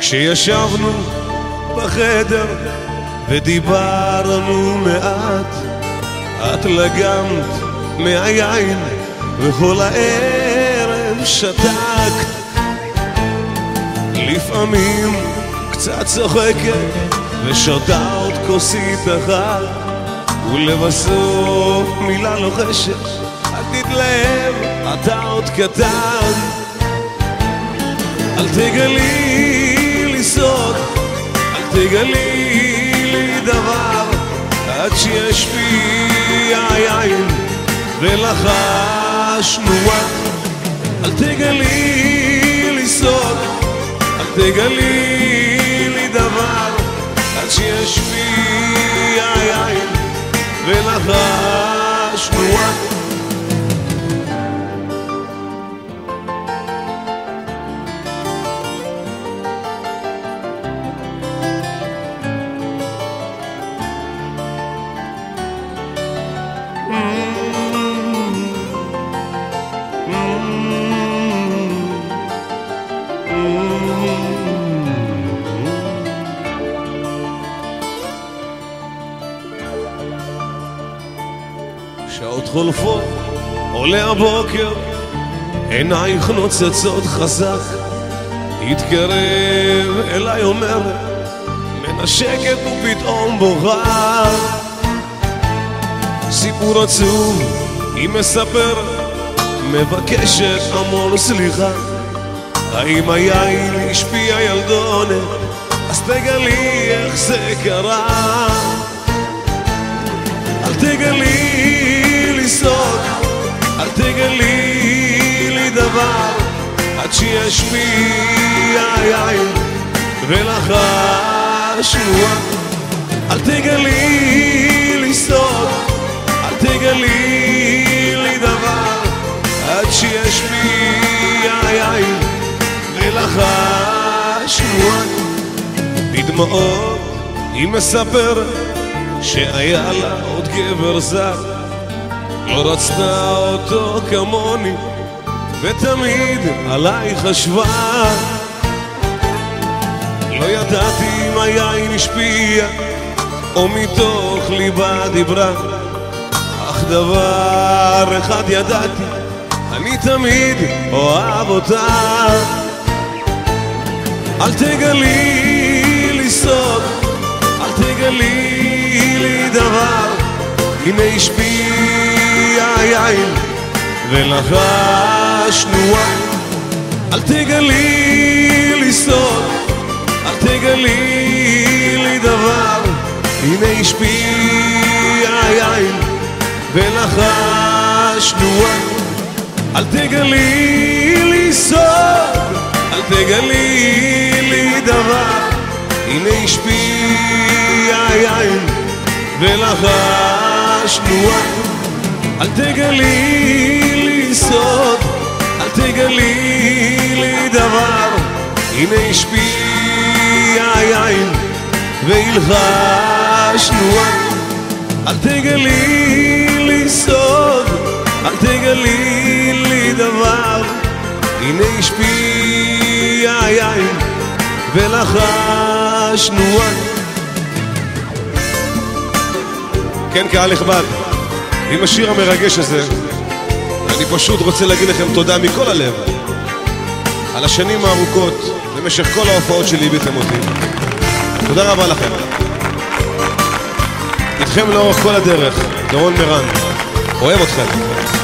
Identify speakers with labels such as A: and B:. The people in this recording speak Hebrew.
A: כשישבנו בחדר ודיברנו מעט, את לגמת מהיין וכל הערב שתקת. לפעמים קצת צוחקת ושתה עוד כוסית אחת, ולבסוף מילה לוחשת, אל תתלהב, אתה עוד קטן. אל תגלי לי סוד, אל תגלי לי דבר, עד שישפיע היין ולחשנו את. אל תגלי לי סוד, אל תגלי לי דבר, עד שישפיע היין ולחשנו את. שעות חולפות, עולה הבוקר, עינייך נוצצות חזק, התקרב אליי אומרת, מנשקת ופתאום בוכה. סיפור עצוב היא מספרת, מבקשת המון סליחה. האם היין השפיע ילדונת? אז תגלי איך זה קרה. אל תגלי לי סוד, אל תגלי לי דבר, עד שישפיע היין ולחשנו את. אל תגלי לי סוד, אל תגלי לי דבר, עד שישפיע היין ולחשנו את. בדמעות היא מספרת שהיה לה עוד גבר זר, לא רצתה אותו כמוני ותמיד עליי חשבה. לא ידעתי אם היין השפיע או מתוך ליבה דיברה, אך דבר אחד ידעתי, אני תמיד אוהב אותה. אל תגלי לי סוד, אל תגלי לי דבר, הנה השפיע היין ולחשנו את. אל תגלי לי סוד, אל תגלי לי דבר, הנה השפיע היין ולחשנו את. אל תגלי לי סוד, אל תגלי לי דבר, הנה השפיע היין ולחשנו את. אל תגלי לי סוד, אל תגלי לי דבר, הנה השפיע היין ולחשנו את. אל תגלי לי סוד, אל תגלי לי דבר, הנה השפיע היין ולחשנו את. כן, קהל נכבד, עם השיר המרגש הזה אני פשוט רוצה להגיד לכם תודה מכל הלב על השנים הארוכות, במשך כל ההופעות שלי ביתם אותי. תודה רבה לכם. איתכם לאורך כל הדרך, דורון מרן, אוהב אתכם.